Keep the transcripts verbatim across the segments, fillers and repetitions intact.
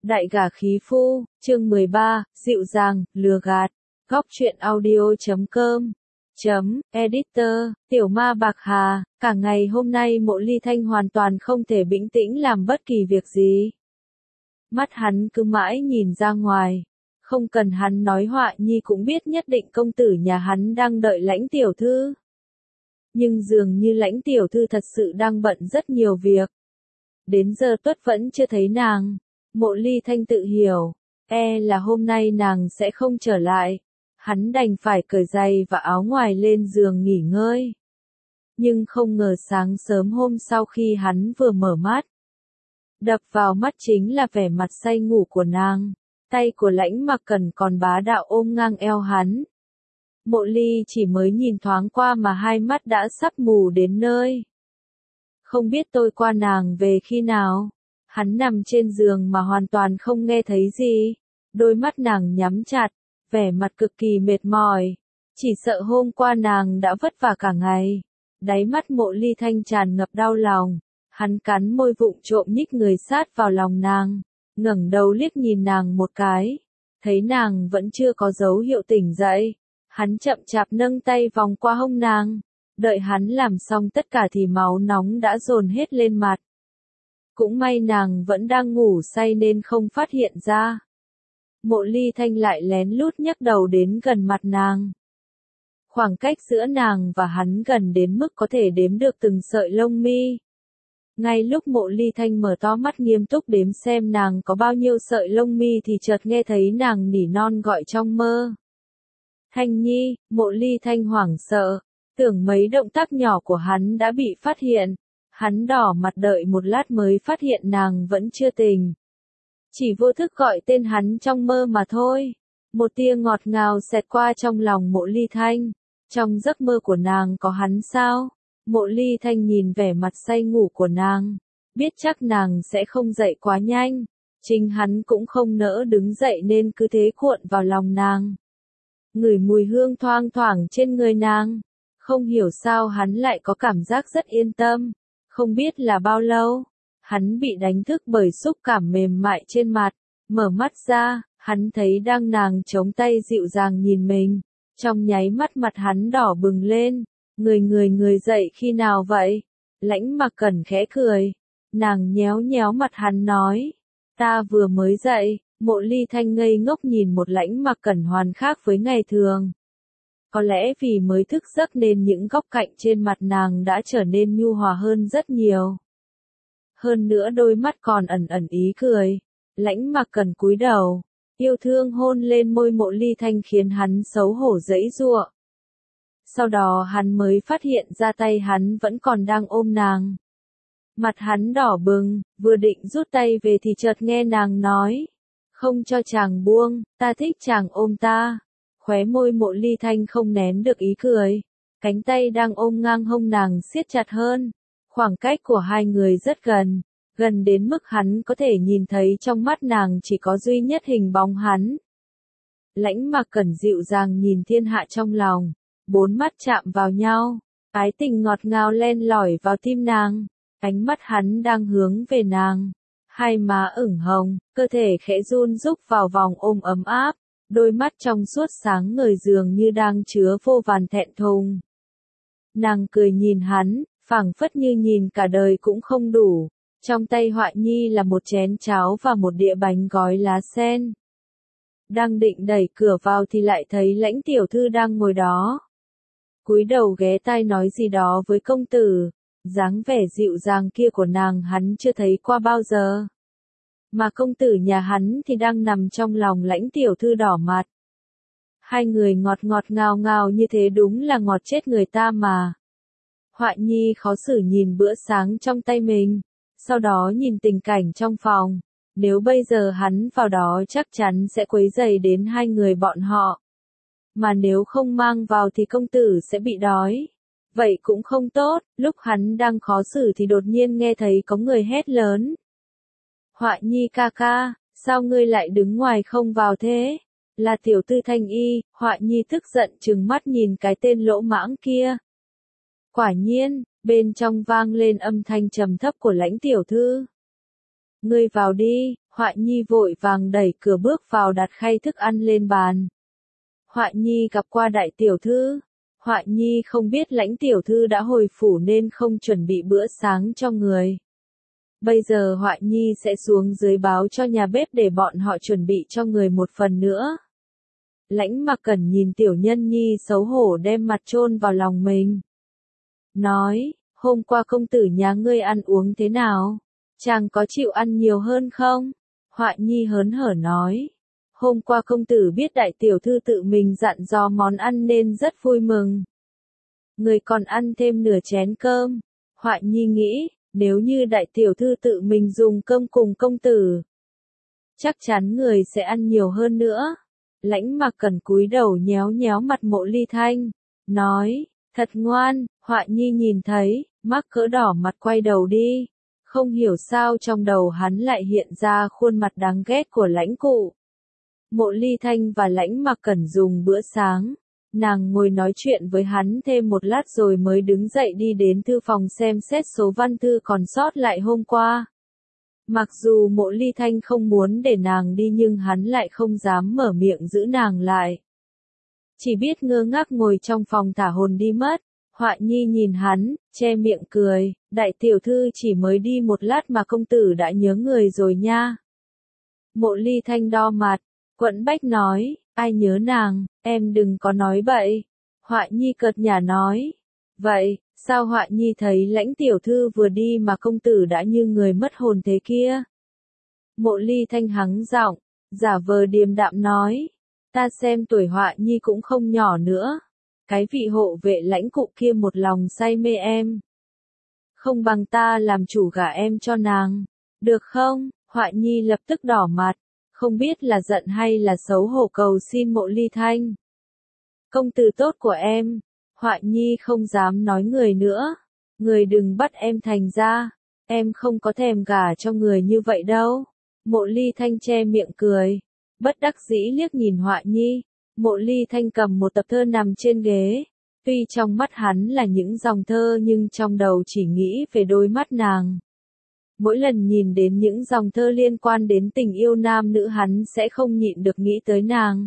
Đại gả khí phu, chương mười ba, dịu dàng, lừa gạt. Góc truyện audio chấm com chấm editor, tiểu ma bạc hà, cả ngày hôm nay Mộ Ly Thanh hoàn toàn không thể bình tĩnh làm bất kỳ việc gì. Mắt hắn cứ mãi nhìn ra ngoài, không cần hắn nói Họa Nhi cũng biết nhất định công tử nhà hắn đang đợi Lãnh tiểu thư. Nhưng dường như Lãnh tiểu thư thật sự đang bận rất nhiều việc. Đến giờ tuất vẫn chưa thấy nàng. Mộ Ly Thanh tự hiểu, e là hôm nay nàng sẽ không trở lại. Hắn đành phải cởi giày và áo ngoài lên giường nghỉ ngơi. Nhưng không ngờ sáng sớm hôm sau khi hắn vừa mở mắt, đập vào mắt chính là vẻ mặt say ngủ của nàng. Tay của Lãnh Mặc Cẩn còn bá đạo ôm ngang eo hắn. Mộ Ly chỉ mới nhìn thoáng qua mà hai mắt đã sắp mù đến nơi. Không biết tôi qua nàng về khi nào. Hắn nằm trên giường mà hoàn toàn không nghe thấy gì. Đôi mắt nàng nhắm chặt, vẻ mặt cực kỳ mệt mỏi. Chỉ sợ hôm qua nàng đã vất vả cả ngày. Đáy mắt Mộ Ly Thanh tràn ngập đau lòng. Hắn cắn môi vụng trộm nhích người sát vào lòng nàng. Ngẩng đầu liếc nhìn nàng một cái. Thấy nàng vẫn chưa có dấu hiệu tỉnh dậy. Hắn chậm chạp nâng tay vòng qua hông nàng. Đợi hắn làm xong tất cả thì máu nóng đã dồn hết lên mặt. Cũng may nàng vẫn đang ngủ say nên không phát hiện ra. Mộ Ly Thanh lại lén lút nhấc đầu đến gần mặt nàng. Khoảng cách giữa nàng và hắn gần đến mức có thể đếm được từng sợi lông mi. Ngay lúc Mộ Ly Thanh mở to mắt nghiêm túc đếm xem nàng có bao nhiêu sợi lông mi thì chợt nghe thấy nàng nỉ non gọi trong mơ. Thanh Nhi. Mộ Ly Thanh hoảng sợ, tưởng mấy động tác nhỏ của hắn đã bị phát hiện. Hắn đỏ mặt đợi một lát mới phát hiện nàng vẫn chưa tỉnh. Chỉ vô thức gọi tên hắn trong mơ mà thôi. Một tia ngọt ngào xẹt qua trong lòng Mộ Ly Thanh. Trong giấc mơ của nàng có hắn sao? Mộ Ly Thanh nhìn vẻ mặt say ngủ của nàng. Biết chắc nàng sẽ không dậy quá nhanh. Chính hắn cũng không nỡ đứng dậy nên cứ thế cuộn vào lòng nàng. Ngửi mùi hương thoang thoảng trên người nàng. Không hiểu sao hắn lại có cảm giác rất yên tâm. Không biết là bao lâu, hắn bị đánh thức bởi xúc cảm mềm mại trên mặt. Mở mắt ra, hắn thấy đang nàng chống tay dịu dàng nhìn mình. Trong nháy mắt mặt hắn đỏ bừng lên. Người người người dậy khi nào vậy? Lãnh Mặc Cẩn khẽ cười. Nàng nhéo nhéo mặt hắn nói. Ta vừa mới dậy. Mộ Ly Thanh ngây ngốc nhìn một Lãnh Mặc Cẩn hoàn khác với ngày thường. Có lẽ vì mới thức giấc nên những góc cạnh trên mặt nàng đã trở nên nhu hòa hơn rất nhiều. Hơn nữa đôi mắt còn ẩn ẩn ý cười. Lãnh Mặc Cẩn cúi đầu, yêu thương hôn lên môi Mộ Ly Thanh khiến hắn xấu hổ giãy giụa. Sau đó hắn mới phát hiện ra tay hắn vẫn còn đang ôm nàng. Mặt hắn đỏ bừng, vừa định rút tay về thì chợt nghe nàng nói. Không cho chàng buông, ta thích chàng ôm ta. Khóe môi Mộ Ly Thanh không nén được ý cười. Cánh tay đang ôm ngang hông nàng siết chặt hơn. Khoảng cách của hai người rất gần. Gần đến mức hắn có thể nhìn thấy trong mắt nàng chỉ có duy nhất hình bóng hắn. Lãnh Mặc Cẩn dịu dàng nhìn thiên hạ trong lòng. Bốn mắt chạm vào nhau. Ái tình ngọt ngào len lỏi vào tim nàng. Ánh mắt hắn đang hướng về nàng. Hai má ửng hồng, cơ thể khẽ run rúc vào vòng ôm ấm áp. Đôi mắt trong suốt sáng ngời dường như đang chứa vô vàn thẹn thùng. Nàng cười nhìn hắn, phảng phất như nhìn cả đời cũng không đủ. Trong tay Họa Nhi là một chén cháo và một đĩa bánh gói lá sen. Đang định đẩy cửa vào thì lại thấy Lãnh tiểu thư đang ngồi đó. Cúi đầu ghé tai nói gì đó với công tử. Dáng vẻ dịu dàng kia của nàng hắn chưa thấy qua bao giờ. Mà công tử nhà hắn thì đang nằm trong lòng Lãnh tiểu thư đỏ mặt. Hai người ngọt ngọt ngào ngào như thế đúng là ngọt chết người ta mà. Họa Nhi khó xử nhìn bữa sáng trong tay mình. Sau đó nhìn tình cảnh trong phòng. Nếu bây giờ hắn vào đó chắc chắn sẽ quấy rầy đến hai người bọn họ. Mà nếu không mang vào thì công tử sẽ bị đói. Vậy cũng không tốt. Lúc hắn đang khó xử thì đột nhiên nghe thấy có người hét lớn. Họa Nhi ca ca, sao ngươi lại đứng ngoài không vào thế? Là tiểu thư Thanh Y. Họa Nhi tức giận trừng mắt nhìn cái tên lỗ mãng kia. Quả nhiên, bên trong vang lên âm thanh trầm thấp của Lãnh tiểu thư. Ngươi vào đi. Họa Nhi vội vàng đẩy cửa bước vào đặt khay thức ăn lên bàn. Họa Nhi gặp qua đại tiểu thư. Họa Nhi không biết Lãnh tiểu thư đã hồi phủ nên không chuẩn bị bữa sáng cho người. Bây giờ Họa Nhi sẽ xuống dưới báo cho nhà bếp để bọn họ chuẩn bị cho người một phần nữa. Lãnh Mặc Cẩn nhìn tiểu nhân nhi xấu hổ đem mặt chôn vào lòng mình. Nói, hôm qua công tử nhà ngươi ăn uống thế nào? Chàng có chịu ăn nhiều hơn không? Họa Nhi hớn hở nói. Hôm qua công tử biết đại tiểu thư tự mình dặn dò món ăn nên rất vui mừng. Người còn ăn thêm nửa chén cơm. Họa Nhi nghĩ, nếu như đại tiểu thư tự mình dùng cơm cùng công tử, chắc chắn người sẽ ăn nhiều hơn nữa. Lãnh Mặc Cẩn cúi đầu nhéo nhéo mặt Mộ Ly Thanh, nói, thật ngoan. Họa Nhi nhìn thấy, mắc cỡ đỏ mặt quay đầu đi. Không hiểu sao trong đầu hắn lại hiện ra khuôn mặt đáng ghét của Lãnh cụ. Mộ Ly Thanh và Lãnh Mặc Cẩn dùng bữa sáng. Nàng ngồi nói chuyện với hắn thêm một lát rồi mới đứng dậy đi đến thư phòng xem xét số văn thư còn sót lại hôm qua. Mặc dù Mộ Ly Thanh không muốn để nàng đi nhưng hắn lại không dám mở miệng giữ nàng lại. Chỉ biết ngơ ngác ngồi trong phòng thả hồn đi mất. Họa Nhi nhìn hắn, che miệng cười, đại tiểu thư chỉ mới đi một lát mà công tử đã nhớ người rồi nha. Mộ Ly Thanh đo mặt, quẫn bách nói, ai nhớ nàng, em đừng có nói bậy. Họa Nhi cợt nhả nói, vậy, sao Họa Nhi thấy Lãnh tiểu thư vừa đi mà công tử đã như người mất hồn thế kia? Mộ Ly Thanh hắng giọng, giả vờ điềm đạm nói, ta xem tuổi Họa Nhi cũng không nhỏ nữa. Cái vị hộ vệ Lãnh cụ kia một lòng say mê em. Không bằng ta làm chủ gả em cho nàng. Được không? Họa Nhi lập tức đỏ mặt. Không biết là giận hay là xấu hổ cầu xin Mộ Ly Thanh. Công tử tốt của em. Họa Nhi không dám nói người nữa. Người đừng bắt em thành ra. Em không có thèm gả cho người như vậy đâu. Mộ Ly Thanh che miệng cười. Bất đắc dĩ liếc nhìn Họa Nhi. Mộ Ly Thanh cầm một tập thơ nằm trên ghế. Tuy trong mắt hắn là những dòng thơ nhưng trong đầu chỉ nghĩ về đôi mắt nàng. Mỗi lần nhìn đến những dòng thơ liên quan đến tình yêu nam nữ hắn sẽ không nhịn được nghĩ tới nàng.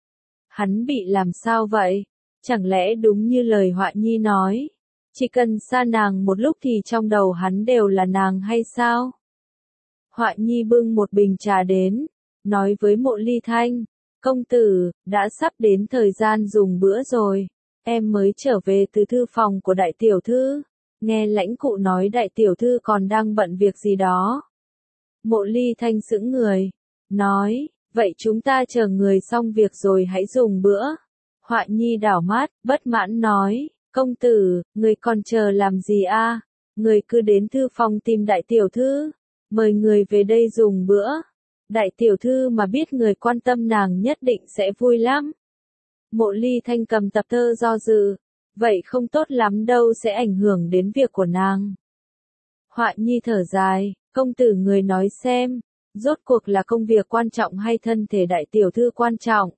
Hắn bị làm sao vậy? Chẳng lẽ đúng như lời Họa Nhi nói? Chỉ cần xa nàng một lúc thì trong đầu hắn đều là nàng hay sao? Họa Nhi bưng một bình trà đến, nói với Mộ Ly Thanh. Công tử, đã sắp đến thời gian dùng bữa rồi. Em mới trở về từ thư phòng của đại tiểu thư. Nghe Lãnh cụ nói đại tiểu thư còn đang bận việc gì đó. Mộ Ly Thanh sững người. Nói, vậy chúng ta chờ người xong việc rồi hãy dùng bữa. Họa Nhi đảo mắt, bất mãn nói, công tử, người còn chờ làm gì a? Người cứ đến thư phòng tìm đại tiểu thư. Mời người về đây dùng bữa. Đại tiểu thư mà biết người quan tâm nàng nhất định sẽ vui lắm. Mộ Ly Thanh cầm tập thơ do dự. Vậy không tốt lắm đâu, sẽ ảnh hưởng đến việc của nàng. Họa Nhi thở dài, công tử người nói xem, rốt cuộc là công việc quan trọng hay thân thể đại tiểu thư quan trọng?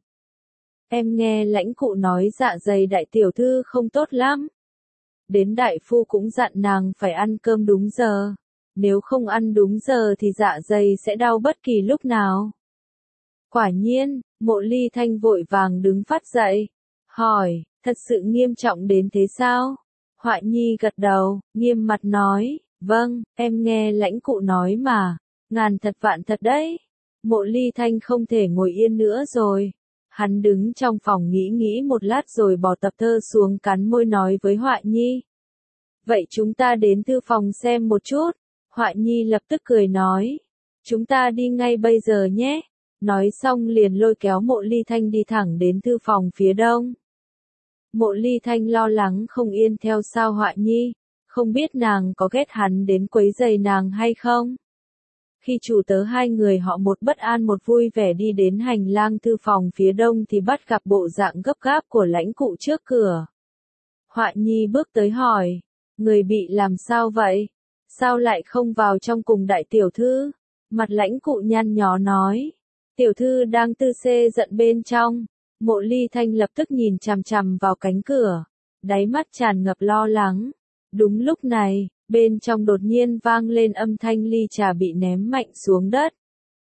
Em nghe Lãnh cụ nói dạ dày đại tiểu thư không tốt lắm. Đến đại phu cũng dặn nàng phải ăn cơm đúng giờ. Nếu không ăn đúng giờ thì dạ dày sẽ đau bất kỳ lúc nào. Quả nhiên, Mộ Ly Thanh vội vàng đứng phát dậy. Hỏi, thật sự nghiêm trọng đến thế sao? Họa Nhi gật đầu, nghiêm mặt nói, vâng, em nghe Lãnh cụ nói mà. Ngàn thật vạn thật đấy. Mộ Ly Thanh không thể ngồi yên nữa rồi. Hắn đứng trong phòng nghĩ nghĩ một lát rồi bỏ tập thơ xuống cắn môi nói với Họa Nhi. Vậy chúng ta đến thư phòng xem một chút. Họa Nhi lập tức cười nói. Chúng ta đi ngay bây giờ nhé. Nói xong liền lôi kéo Mộ Ly Thanh đi thẳng đến thư phòng phía đông. Mộ Ly Thanh lo lắng không yên theo sau Họa Nhi. Không biết nàng có ghét hắn đến quấy rầy nàng hay không? Khi chủ tớ hai người họ một bất an một vui vẻ đi đến hành lang thư phòng phía đông thì bắt gặp bộ dạng gấp gáp của Lãnh cụ trước cửa. Họa Nhi bước tới hỏi. Người bị làm sao vậy? Sao lại không vào trong cùng đại tiểu thư? Mặt Lãnh cụ nhăn nhó nói. Tiểu thư đang tư xê giận bên trong. Mộ Ly Thanh lập tức nhìn chằm chằm vào cánh cửa. Đáy mắt tràn ngập lo lắng. Đúng lúc này, bên trong đột nhiên vang lên âm thanh ly trà bị ném mạnh xuống đất.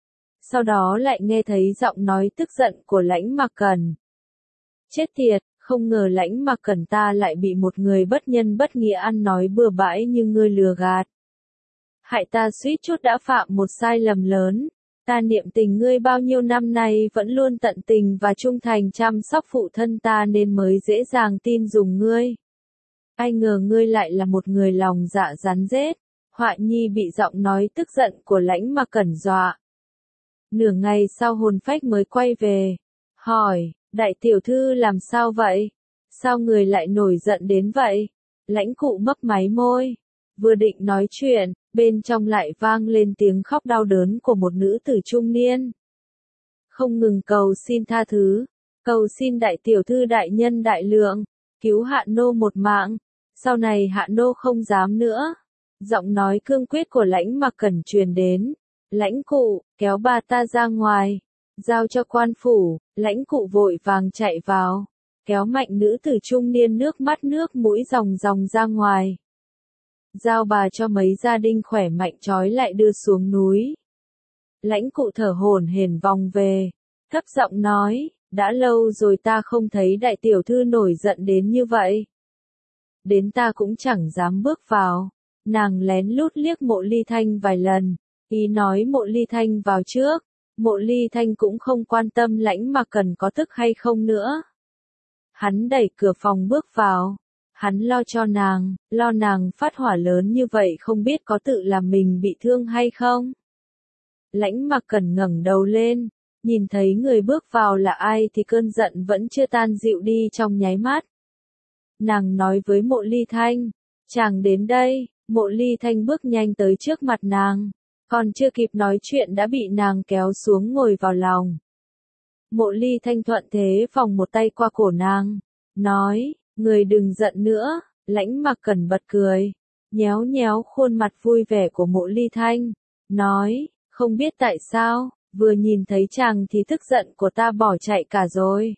sau đó lại nghe thấy giọng nói tức giận của Lãnh Mặc Cẩn. Chết tiệt, không ngờ Lãnh Mặc Cẩn ta lại bị một người bất nhân bất nghĩa ăn nói bừa bãi như ngươi lừa gạt. Hại ta suýt chút đã phạm một sai lầm lớn. Ta niệm tình ngươi bao nhiêu năm nay vẫn luôn tận tình và trung thành chăm sóc phụ thân ta nên mới dễ dàng tin dùng ngươi. Ai ngờ ngươi lại là một người lòng dạ rắn rết. Họa nhi bị giọng nói tức giận của Lãnh Mặc Cẩn dọa. Nửa ngày sau hồn phách mới quay về. Hỏi, đại tiểu thư làm sao vậy? Sao người lại nổi giận đến vậy? Lãnh cụ mấp máy môi. Vừa định nói chuyện, bên trong lại vang lên tiếng khóc đau đớn của một nữ tử trung niên. Không ngừng cầu xin tha thứ, cầu xin đại tiểu thư đại nhân đại lượng, cứu hạ nô một mạng, sau này hạ nô không dám nữa. Giọng nói cương quyết của Lãnh Mặc Cẩn truyền đến. Lãnh cụ, kéo bà ta ra ngoài, giao cho quan phủ. Lãnh cụ vội vàng chạy vào, kéo mạnh nữ tử trung niên nước mắt nước mũi ròng ròng ra ngoài. Giao bà cho mấy gia đình khỏe mạnh trói lại đưa xuống núi. Lãnh cụ thở hổn hển vòng về, thấp giọng nói, đã lâu rồi ta không thấy đại tiểu thư nổi giận đến như vậy. Đến ta cũng chẳng dám bước vào. Nàng lén lút liếc Mộ Ly Thanh vài lần, ý nói Mộ Ly Thanh vào trước. Mộ Ly Thanh cũng không quan tâm Lãnh Mặc Cẩn có tức hay không nữa. Hắn đẩy cửa phòng bước vào. Hắn lo cho nàng, lo nàng phát hỏa lớn như vậy không biết có tự làm mình bị thương hay không. Lãnh Mặc Cẩn ngẩng đầu lên, nhìn thấy người bước vào là ai thì cơn giận vẫn chưa tan dịu đi trong nháy mắt. Nàng nói với Mộ Ly Thanh, chàng đến đây. Mộ Ly Thanh bước nhanh tới trước mặt nàng, còn chưa kịp nói chuyện đã bị nàng kéo xuống ngồi vào lòng. Mộ Ly Thanh thuận thế vòng một tay qua cổ nàng, nói, người đừng giận nữa. Lãnh Mặc Cẩn bật cười, nhéo nhéo khuôn mặt vui vẻ của Mộ Ly Thanh, nói, không biết tại sao, vừa nhìn thấy chàng thì tức giận của ta bỏ chạy cả rồi.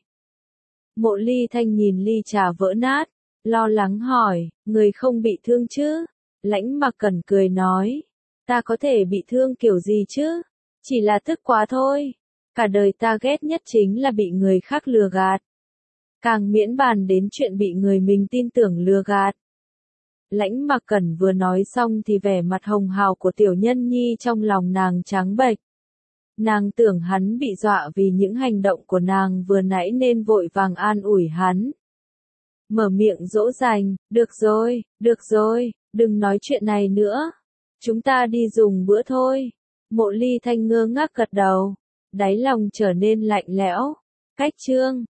Mộ Ly Thanh nhìn ly trà vỡ nát, lo lắng hỏi, người không bị thương chứ? Lãnh Mặc Cẩn cười nói, ta có thể bị thương kiểu gì chứ? Chỉ là tức quá thôi. Cả đời ta ghét nhất chính là bị người khác lừa gạt. Càng miễn bàn đến chuyện bị người mình tin tưởng lừa gạt. Lãnh Mặc Cẩn vừa nói xong thì vẻ mặt hồng hào của tiểu nhân nhi trong lòng nàng trắng bệch. Nàng tưởng hắn bị dọa vì những hành động của nàng vừa nãy nên vội vàng an ủi hắn. Mở miệng dỗ dành, được rồi, được rồi, đừng nói chuyện này nữa. Chúng ta đi dùng bữa thôi. Mộ Ly Thanh ngơ ngác gật đầu, đáy lòng trở nên lạnh lẽo. Cách chương